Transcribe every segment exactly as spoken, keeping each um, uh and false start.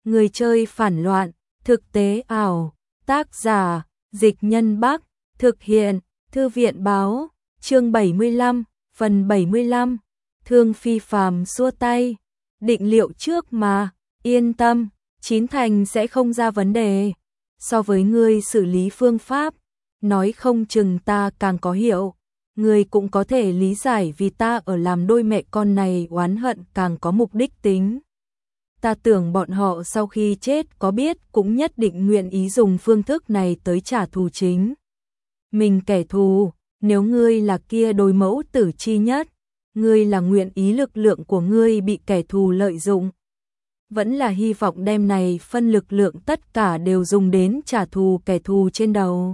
Người chơi phản loạn, thực tế ảo, tác giả, Dịch Nhân Bắc, thực hiện, Thư viện báo, chương bảy mươi lăm, phần bảy mươi lăm, Thương Phi Phàm xua tay, định liệu trước mà, yên tâm, chín thành sẽ không ra vấn đề. So với ngươi xử lý phương pháp, nói không chừng ta càng có hiểu, ngươi cũng có thể lý giải vì ta ở làm đôi mẹ con này oán hận càng có mục đích tính. Ta tưởng bọn họ sau khi chết có biết cũng nhất định nguyện ý dùng phương thức này tới trả thù chính mình kẻ thù. Nếu ngươi là kia đối mẫu tử chi nhất, ngươi là nguyện ý lực lượng của ngươi bị kẻ thù lợi dụng, vẫn là hy vọng đem này phân lực lượng tất cả đều dùng đến trả thù kẻ thù trên đầu.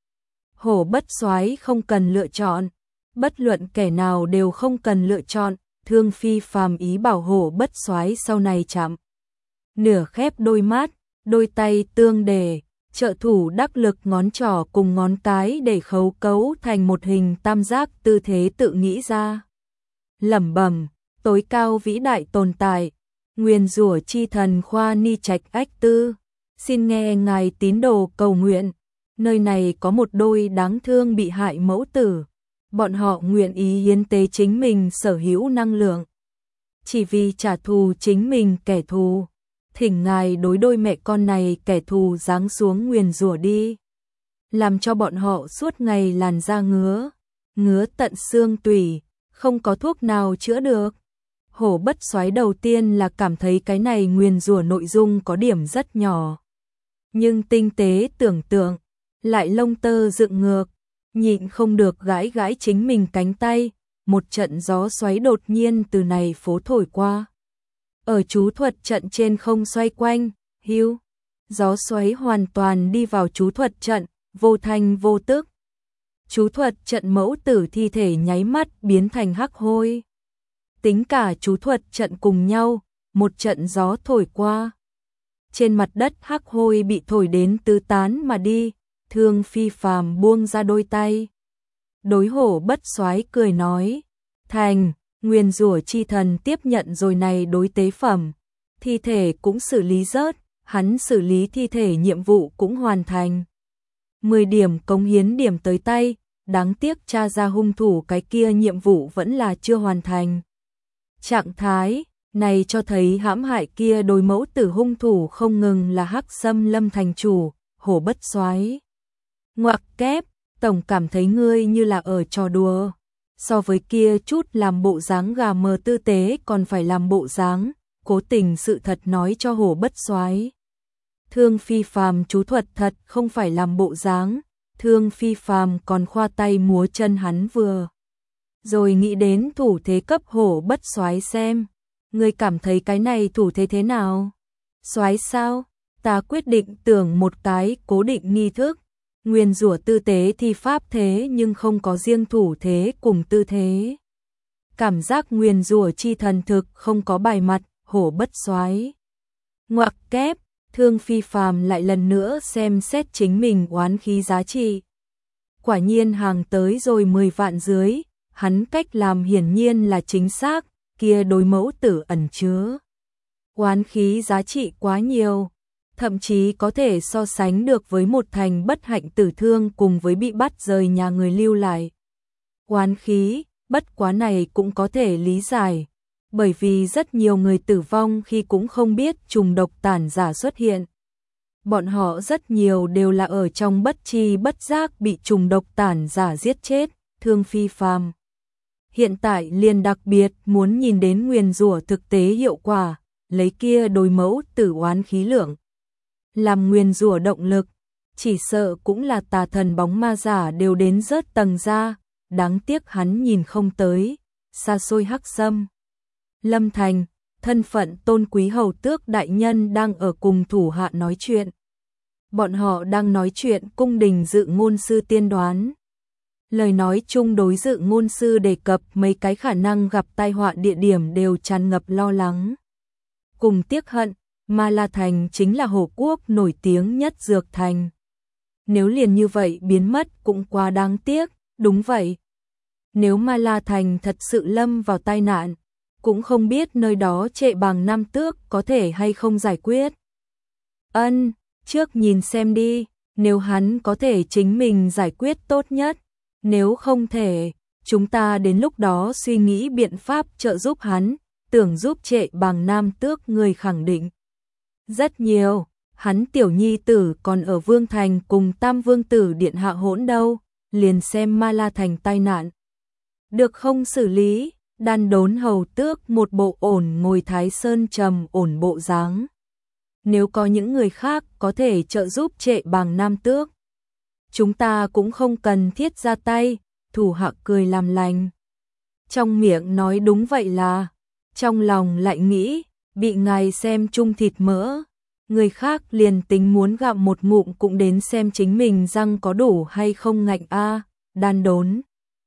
Hổ Bất Soái không cần lựa chọn, bất luận kẻ nào đều không cần lựa chọn. Thương Phi Phàm ý bảo Hổ Bất Soái sau này chạm nửa khép đôi mắt, đôi tay tương đề, trợ thủ đắc lực ngón trỏ cùng ngón cái để khấu cấu thành một hình tam giác tư thế tự nghĩ ra. Lẩm bẩm, tối cao vĩ đại tồn tại, nguyền rủa chi thần Khoa Ni Trạch Ách Tư, xin nghe ngài tín đồ cầu nguyện, nơi này có một đôi đáng thương bị hại mẫu tử, bọn họ nguyện ý hiến tế chính mình sở hữu năng lượng, chỉ vì trả thù chính mình kẻ thù. Thỉnh ngài đối đôi mẹ con này kẻ thù giáng xuống nguyền rủa đi, làm cho bọn họ suốt ngày làn da ngứa, ngứa tận xương tủy, không có thuốc nào chữa được. Hổ Bất Soái đầu tiên là cảm thấy cái này nguyền rủa nội dung có điểm rất nhỏ, nhưng tinh tế tưởng tượng, lại lông tơ dựng ngược, nhịn không được gãi gãi chính mình cánh tay. Một trận gió xoáy đột nhiên từ này phố thổi qua, ở chú thuật trận trên không xoay quanh, hưu, gió xoáy hoàn toàn đi vào chú thuật trận, vô thanh vô tức. Chú thuật trận mẫu tử thi thể nháy mắt biến thành hắc hôi. Tính cả chú thuật trận cùng nhau, một trận gió thổi qua. Trên mặt đất hắc hôi bị thổi đến tứ tán mà đi. Thương Phi Phàm buông ra đôi tay, đối Hổ Bất Soái cười nói, thành, nguyền rủa chi thần tiếp nhận rồi này đối tế phẩm, thi thể cũng xử lý rớt, hắn xử lý thi thể nhiệm vụ cũng hoàn thành. mười điểm cống hiến điểm tới tay, đáng tiếc tra ra hung thủ cái kia nhiệm vụ vẫn là chưa hoàn thành. Trạng thái này cho thấy hãm hại kia đối mẫu tử hung thủ không ngừng là Hắc Sâm Lâm thành chủ, Hổ Bất Soái. Ngoặc kép, tổng cảm thấy ngươi như là ở trò đùa. So với kia chút làm bộ dáng gà mờ tư tế còn phải làm bộ dáng, cố tình sự thật nói cho Hổ Bất Soái. Thương Phi Phàm chú thuật thật không phải làm bộ dáng, Thương Phi Phàm còn khoa tay múa chân hắn vừa. Rồi nghĩ đến thủ thế cấp Hổ Bất Soái xem, ngươi cảm thấy cái này thủ thế thế nào? Soái sao? Ta quyết định tưởng một cái cố định nghi thức. Nguyên rủa tư tế thì pháp thế nhưng không có riêng thủ thế cùng tư thế. Cảm giác nguyên rủa chi thần thực không có bài mặt, Hổ Bất Soái. Ngoặc kép, Thương Phi Phàm lại lần nữa xem xét chính mình oán khí giá trị. Quả nhiên hàng tới rồi mười vạn dưới, hắn cách làm hiển nhiên là chính xác, kia đối mẫu tử ẩn chứa oán khí giá trị quá nhiều. Thậm chí có thể so sánh được với một thành bất hạnh tử thương cùng với bị bắt rời nhà người lưu lại. Oán khí, bất quá này cũng có thể lý giải, bởi vì rất nhiều người tử vong khi cũng không biết trùng độc tản giả xuất hiện. Bọn họ rất nhiều đều là ở trong bất tri bất giác bị trùng độc tản giả giết chết. Thương Phi Phàm hiện tại liền đặc biệt muốn nhìn đến nguyền rủa thực tế hiệu quả, lấy kia đối mẫu tử oán khí lượng làm nguyền rủa động lực, chỉ sợ cũng là tà thần bóng ma giả đều đến rớt tầng ra, đáng tiếc hắn nhìn không tới, xa xôi Hắc Sâm Lâm thành, thân phận tôn quý hầu tước đại nhân đang ở cùng thủ hạ nói chuyện. Bọn họ đang nói chuyện cung đình dự ngôn sư tiên đoán. Lời nói chung đối dự ngôn sư đề cập mấy cái khả năng gặp tai họa địa điểm đều tràn ngập lo lắng cùng tiếc hận. Ma La Thành chính là Hổ Quốc nổi tiếng nhất dược thành. Nếu liền như vậy biến mất cũng quá đáng tiếc, đúng vậy. Nếu Ma La Thành thật sự lâm vào tai nạn, cũng không biết nơi đó trệ bằng năm tước có thể hay không giải quyết. Ân, trước nhìn xem đi, nếu hắn có thể chính mình giải quyết tốt nhất, nếu không thể, chúng ta đến lúc đó suy nghĩ biện pháp trợ giúp hắn, tưởng giúp Trệ Bàng Nam Tước người khẳng định. Rất nhiều, hắn tiểu nhi tử còn ở Vương Thành cùng Tam Vương Tử Điện Hạ hỗn đâu, liền xem Ma La Thành tai nạn. Được không xử lý, Đan Đốn Hầu Tước một bộ ổn ngồi Thái Sơn trầm ổn bộ dáng. Nếu có những người khác có thể trợ giúp Trệ Bàng Nam Tước, chúng ta cũng không cần thiết ra tay, thủ hạ cười làm lành. Trong miệng nói đúng vậy là, trong lòng lại nghĩ, bị ngài xem chung thịt mỡ, người khác liền tính muốn gặm một ngụm cũng đến xem chính mình răng có đủ hay không ngạnh a. Đan Đốn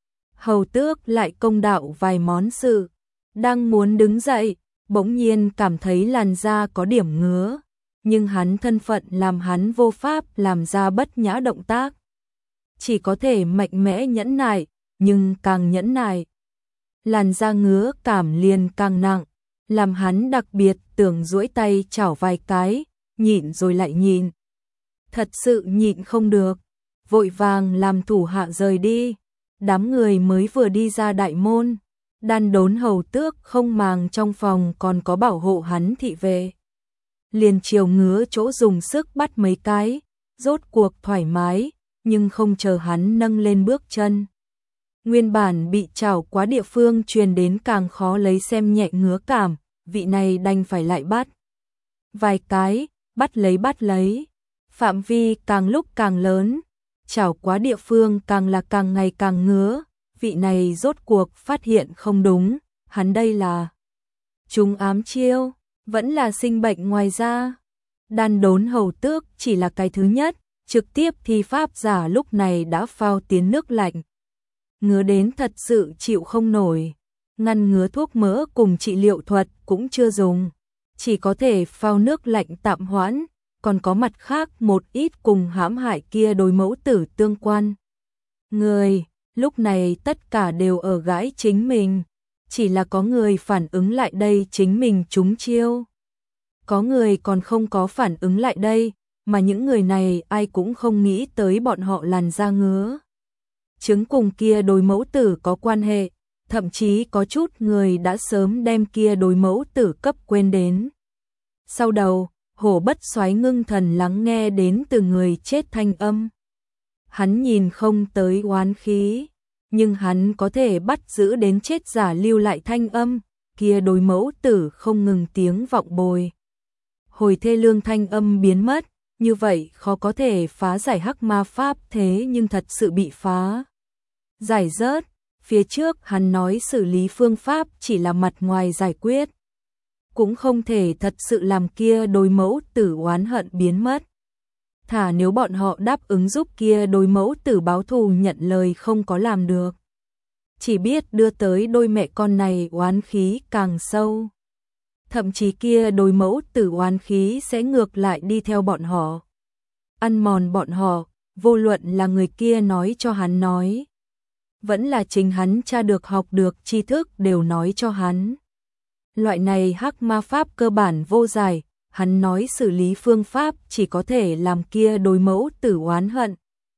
Hầu Tước lại công đạo vài món sự, đang muốn đứng dậy, bỗng nhiên cảm thấy làn da có điểm ngứa, nhưng hắn thân phận làm hắn vô pháp làm ra bất nhã động tác. Chỉ có thể mạnh mẽ nhẫn nại, nhưng càng nhẫn nại, làn da ngứa cảm liền càng nặng, làm hắn đặc biệt tưởng duỗi tay chảo vài cái, nhịn rồi lại nhịn. Thật sự nhịn không được, vội vàng làm thủ hạ rời đi. Đám người mới vừa đi ra đại môn, Đan Đốn Hầu Tước không màng trong phòng còn có bảo hộ hắn thị vệ. Liền chiều ngứa chỗ dùng sức bắt mấy cái, rốt cuộc thoải mái, nhưng không chờ hắn nâng lên bước chân. Nguyên bản bị chảo quá địa phương truyền đến càng khó lấy xem nhẹ ngứa cảm, vị này đành phải lại bắt. Vài cái, bắt lấy bắt lấy, phạm vi càng lúc càng lớn, chảo quá địa phương càng là càng ngày càng ngứa, vị này rốt cuộc phát hiện không đúng, hắn đây là trúng ám chiêu, vẫn là sinh bệnh ngoài ra. Đan Đốn Hầu Tước chỉ là cái thứ nhất, trực tiếp thi pháp giả lúc này đã phao tiến nước lạnh. Ngứa đến thật sự chịu không nổi, ngăn ngứa thuốc mỡ cùng trị liệu thuật cũng chưa dùng, chỉ có thể phao nước lạnh tạm hoãn, còn có mặt khác một ít cùng hãm hại kia đối mẫu tử tương quan. Người, lúc này tất cả đều ở gãi chính mình, chỉ là có người phản ứng lại đây chính mình trúng chiêu. Có người còn không có phản ứng lại đây, mà những người này ai cũng không nghĩ tới bọn họ làn da ngứa. Chứng cùng kia đối mẫu tử có quan hệ, thậm chí có chút người đã sớm đem kia đối mẫu tử cấp quên đến. Sau đầu, Hổ Bất Soái ngưng thần lắng nghe đến từ người chết thanh âm. Hắn nhìn không tới oán khí, nhưng hắn có thể bắt giữ đến chết giả lưu lại thanh âm, kia đối mẫu tử không ngừng tiếng vọng bồi. Hồi thê lương thanh âm biến mất, như vậy khó có thể phá giải hắc ma pháp thế nhưng thật sự bị phá. Giải rớt, phía trước hắn nói xử lý phương pháp chỉ là mặt ngoài giải quyết. Cũng không thể thật sự làm kia đối mẫu tử oán hận biến mất. Thả nếu bọn họ đáp ứng giúp kia đối mẫu tử báo thù nhận lời không có làm được. Chỉ biết đưa tới đôi mẹ con này oán khí càng sâu. Thậm chí kia đối mẫu tử oán khí sẽ ngược lại đi theo bọn họ. Ăn mòn bọn họ, vô luận là người kia nói cho hắn nói. Vẫn là chính hắn tra được học được tri thức đều nói cho hắn. Loại này hắc ma pháp cơ bản vô giải, hắn nói xử lý phương pháp chỉ có thể làm kia đối mẫu tử oán hận.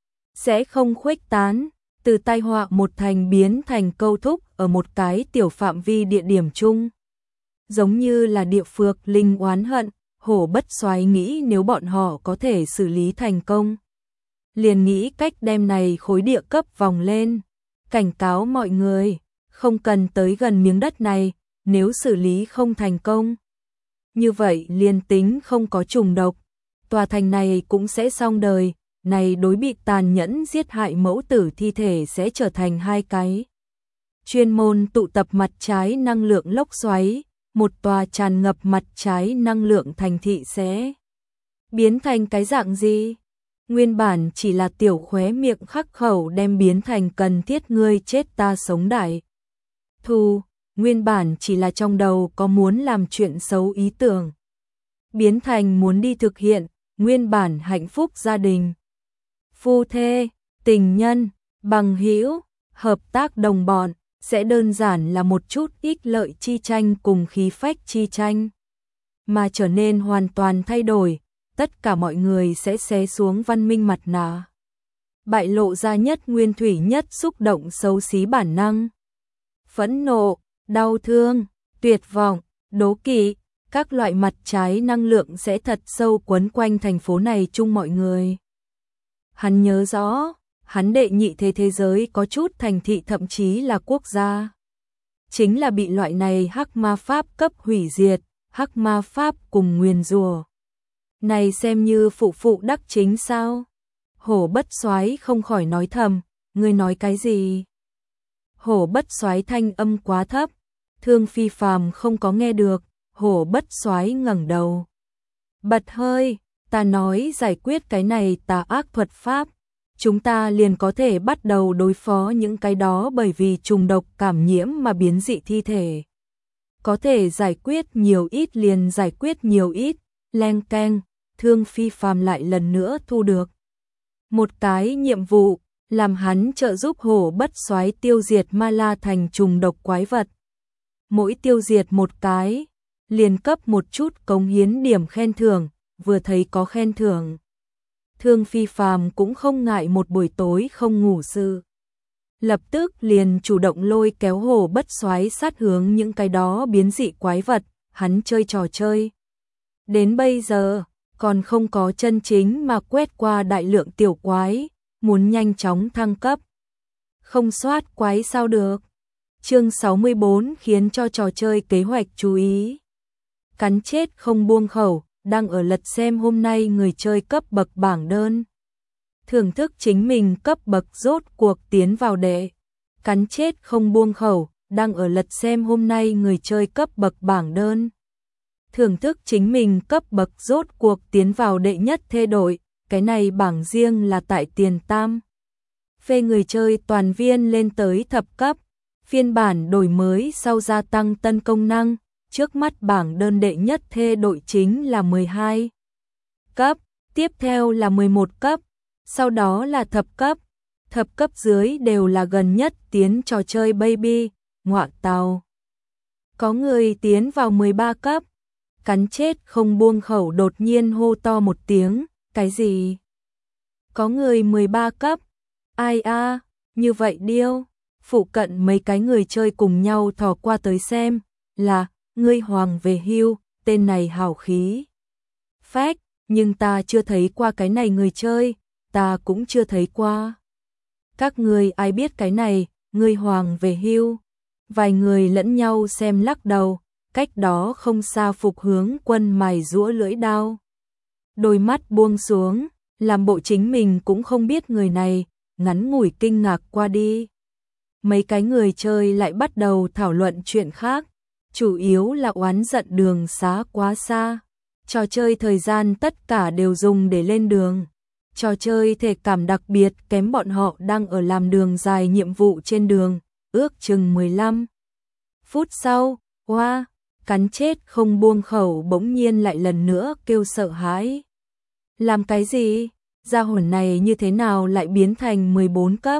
Sẽ không khuếch tán, từ tai họa một thành biến thành câu thúc ở một cái tiểu phạm vi địa điểm chung. Giống như là địa phược linh oán hận, Hổ Bất Soái nghĩ nếu bọn họ có thể xử lý thành công. Liền nghĩ cách đem này khối địa cấp vòng lên, cảnh cáo mọi người, không cần tới gần miếng đất này, nếu xử lý không thành công. Như vậy liền tính không có trùng độc, tòa thành này cũng sẽ xong đời, này đối bị tàn nhẫn giết hại mẫu tử thi thể sẽ trở thành hai cái. Chuyên môn tụ tập mặt trái năng lượng lốc xoáy, một tòa tràn ngập mặt trái năng lượng thành thị sẽ biến thành cái dạng gì? Nguyên bản chỉ là tiểu khóe miệng khắc khẩu đem biến thành cần thiết ngươi chết ta sống đại. Thu, nguyên bản chỉ là trong đầu có muốn làm chuyện xấu ý tưởng. Biến thành muốn đi thực hiện, nguyên bản hạnh phúc gia đình. Phu thê, tình nhân, bằng hữu, hợp tác đồng bọn, sẽ đơn giản là một chút ích lợi chi tranh cùng khí phách chi tranh. Mà trở nên hoàn toàn thay đổi, tất cả mọi người sẽ xé xuống văn minh mặt nạ. Bại lộ ra nhất nguyên thủy nhất xúc động xấu xí bản năng. Phẫn nộ, đau thương, tuyệt vọng, đố kỵ, các loại mặt trái năng lượng sẽ thật sâu quấn quanh thành phố này chung mọi người. Hắn nhớ rõ, hắn đệ nhị thế thế giới có chút thành thị thậm chí là quốc gia. Chính là bị loại này hắc ma pháp cấp hủy diệt, hắc ma pháp cùng nguyền rủa. Này xem như phụ phụ đắc chính sao? Hổ Bất Soái không khỏi nói thầm, ngươi nói cái gì? Hổ Bất Soái thanh âm quá thấp, Thương Phi Phàm không có nghe được, Hổ Bất Soái ngẩng đầu. Bật hơi, ta nói giải quyết cái này tà ác thuật pháp, chúng ta liền có thể bắt đầu đối phó những cái đó bởi vì trùng độc cảm nhiễm mà biến dị thi thể. Có thể giải quyết nhiều ít liền giải quyết nhiều ít, leng keng, Thương Phi Phàm lại lần nữa thu được một cái nhiệm vụ, làm hắn trợ giúp Hổ Bất Soái tiêu diệt Ma La thành trùng độc quái vật. Mỗi tiêu diệt một cái, liền cấp một chút cống hiến điểm khen thưởng, vừa thấy có khen thưởng. Thương Phi Phàm cũng không ngại một buổi tối không ngủ sự. Lập tức liền chủ động lôi kéo Hổ Bất Soái sát hướng những cái đó biến dị quái vật, hắn chơi trò chơi. Đến bây giờ, còn không có chân chính mà quét qua đại lượng tiểu quái, muốn nhanh chóng thăng cấp. Không soát quái sao được. Chương sáu mươi bốn khiến cho trò chơi kế hoạch chú ý. Cắn chết không buông khẩu, đang ở lật xem hôm nay người chơi cấp bậc bảng đơn. Thưởng thức chính mình cấp bậc rốt cuộc tiến vào đệ. Cắn chết không buông khẩu, đang ở lật xem hôm nay người chơi cấp bậc bảng đơn. Thưởng thức chính mình cấp bậc rốt cuộc tiến vào đệ nhất thê đội, cái này bảng riêng là tại tiền tam. Phê người chơi toàn viên lên tới thập cấp, phiên bản đổi mới sau gia tăng tân công năng, trước mắt bảng đơn đệ nhất thê đội chính là mười hai cấp, tiếp theo là mười một cấp, sau đó là thập cấp, thập cấp dưới đều là gần nhất tiến trò chơi baby, ngọa tàu. Có người tiến vào mười ba cấp, cắn chết không buông khẩu đột nhiên hô to một tiếng, cái gì? Có người mười ba cấp, ai a, như vậy điêu, phụ cận mấy cái người chơi cùng nhau thò qua tới xem, là, ngươi hoàng về hưu, tên này hào khí. Phách, nhưng ta chưa thấy qua cái này người chơi, ta cũng chưa thấy qua. Các người ai biết cái này, ngươi hoàng về hưu? Vài người lẫn nhau xem lắc đầu, cách đó không xa Phục Hướng Quân mài giũa lưỡi đao. Đôi mắt buông xuống, làm bộ chính mình cũng không biết người này, ngắn ngủi kinh ngạc qua đi. Mấy cái người chơi lại bắt đầu thảo luận chuyện khác, chủ yếu là oán giận đường xá quá xa. Trò chơi thời gian tất cả đều dùng để lên đường. Trò chơi thể cảm đặc biệt kém bọn họ đang ở làm đường dài nhiệm vụ trên đường, ước chừng mười lăm phút sau, hoa, cắn chết không buông khẩu bỗng nhiên lại lần nữa kêu sợ hãi. Làm cái gì? Gia hồn này như thế nào lại biến thành mười bốn cấp?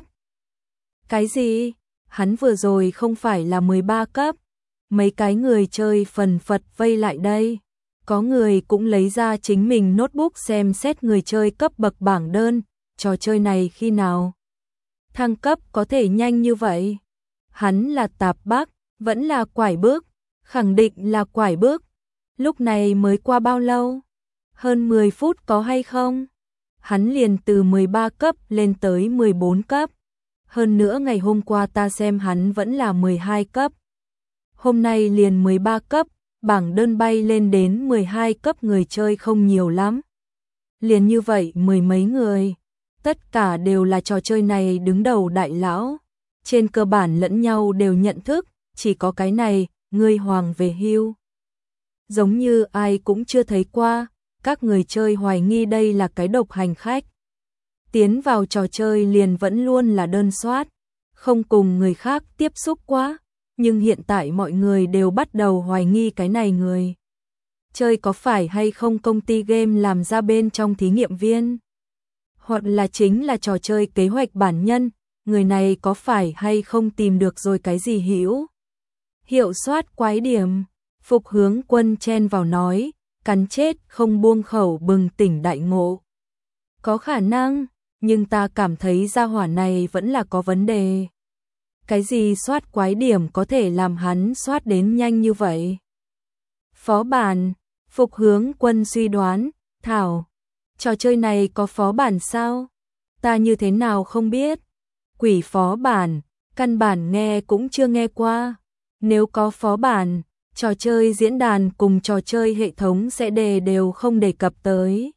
Cái gì? Hắn vừa rồi không phải là mười ba cấp. Mấy cái người chơi phần phật vây lại đây. Có người cũng lấy ra chính mình notebook xem xét người chơi cấp bậc bảng đơn. Trò chơi này khi nào? Thăng cấp có thể nhanh như vậy? Hắn là tạp bác, vẫn là quải bước. Khẳng định là quải bước. Lúc này mới qua bao lâu? Hơn mười phút có hay không? Hắn liền từ mười ba cấp lên tới mười bốn cấp. Hơn nữa ngày hôm qua ta xem hắn vẫn là mười hai cấp. Hôm nay liền mười ba cấp, bảng đơn bay lên đến mười hai cấp người chơi không nhiều lắm. Liền như vậy mười mấy người. Tất cả đều là trò chơi này đứng đầu đại lão. Trên cơ bản lẫn nhau đều nhận thức, chỉ có cái này, ngươi hoàng về hưu. Giống như ai cũng chưa thấy qua, các người chơi hoài nghi đây là cái độc hành khách. Tiến vào trò chơi liền vẫn luôn là đơn soát, không cùng người khác tiếp xúc quá, nhưng hiện tại mọi người đều bắt đầu hoài nghi cái này người. Chơi có phải hay không công ty game làm ra bên trong thí nghiệm viên? Hoặc là chính là trò chơi kế hoạch bản nhân, người này có phải hay không tìm được rồi cái gì hữu? Hiệu soát quái điểm, Phục Hướng Quân chen vào nói, cắn chết không buông khẩu bừng tỉnh đại ngộ. Có khả năng, nhưng ta cảm thấy gia hỏa này vẫn là có vấn đề. Cái gì soát quái điểm có thể làm hắn soát đến nhanh như vậy? Phó bản, Phục Hướng Quân suy đoán, Thảo, trò chơi này có phó bản sao? Ta như thế nào không biết? Quỷ phó bản, căn bản nghe cũng chưa nghe qua. Nếu có phó bản, trò chơi diễn đàn cùng trò chơi hệ thống sẽ đề đều không đề cập tới.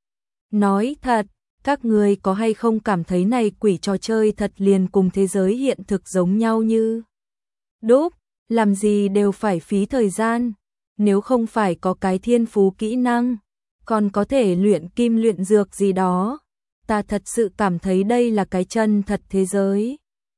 Nói thật, các người có hay không cảm thấy này quỷ trò chơi thật liền cùng thế giới hiện thực giống nhau như đúc, làm gì đều phải phí thời gian, nếu không phải có cái thiên phú kỹ năng, còn có thể luyện kim luyện dược gì đó, ta thật sự cảm thấy đây là cái chân thật thế giới.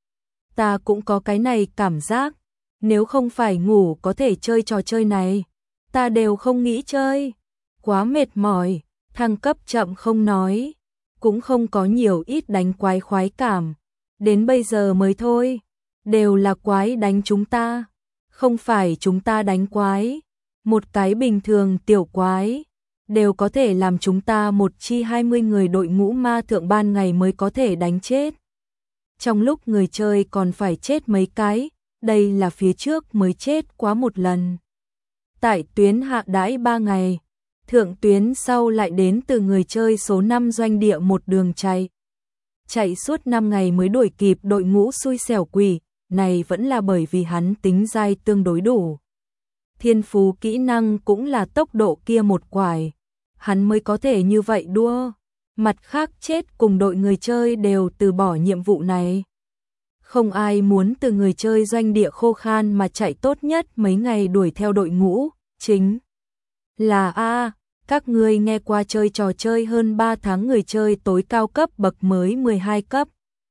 Ta cũng có cái này cảm giác, nếu không phải ngủ có thể chơi trò chơi này, ta đều không nghĩ chơi, quá mệt mỏi, thăng cấp chậm không nói, cũng không có nhiều ít đánh quái khoái cảm, đến bây giờ mới thôi, đều là quái đánh chúng ta, không phải chúng ta đánh quái, một cái bình thường tiểu quái, đều có thể làm chúng ta một chi hai mươi người đội ngũ ma thượng ban ngày mới có thể đánh chết. Trong lúc người chơi còn phải chết mấy cái, đây là phía trước mới chết quá một lần. Tại tuyến hạ đãi ba ngày, thượng tuyến sau lại đến từ người chơi số năm doanh địa một đường chạy. Chạy suốt năm ngày mới đuổi kịp đội ngũ xui xẻo quỷ, này vẫn là bởi vì hắn tính dai tương đối đủ. Thiên phú kỹ năng cũng là tốc độ kia một quải, hắn mới có thể như vậy đua. Mặt khác chết cùng đội người chơi đều từ bỏ nhiệm vụ này. Không ai muốn từ người chơi doanh địa khô khan mà chạy tốt nhất mấy ngày đuổi theo đội ngũ, chính là A, các ngươi nghe qua chơi trò chơi hơn ba tháng người chơi tối cao cấp bậc mới mười hai cấp.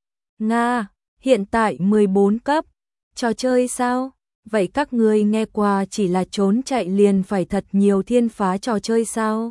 Nga, hiện tại mười bốn cấp, trò chơi sao? Vậy các ngươi nghe qua chỉ là trốn chạy liền phải thật nhiều thiên phá trò chơi sao?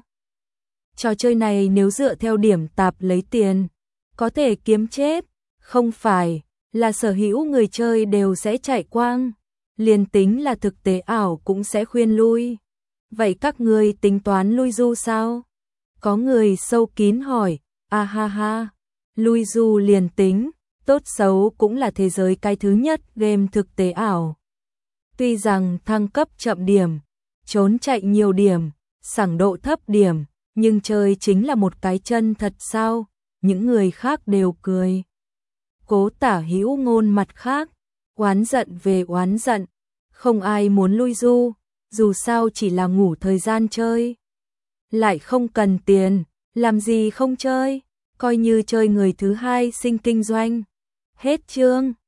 Trò chơi này nếu dựa theo điểm tạp lấy tiền, có thể kiếm chết, không phải là sở hữu người chơi đều sẽ chạy quang, liền tính là thực tế ảo cũng sẽ khuyên lui. Vậy các ngươi tính toán lui du sao? Có người sâu kín hỏi, a ha ha, lui du liền tính, tốt xấu cũng là thế giới cái thứ nhất game thực tế ảo. Tuy rằng thăng cấp chậm điểm, trốn chạy nhiều điểm, sảng độ thấp điểm, nhưng chơi chính là một cái chân thật sao? Những người khác đều cười. Cố Tả Hữu Ngôn mặt khác, oán giận về oán giận, không ai muốn lui du, dù sao chỉ là ngủ thời gian chơi. Lại không cần tiền, làm gì không chơi, coi như chơi người thứ hai sinh kinh doanh. Hết chương.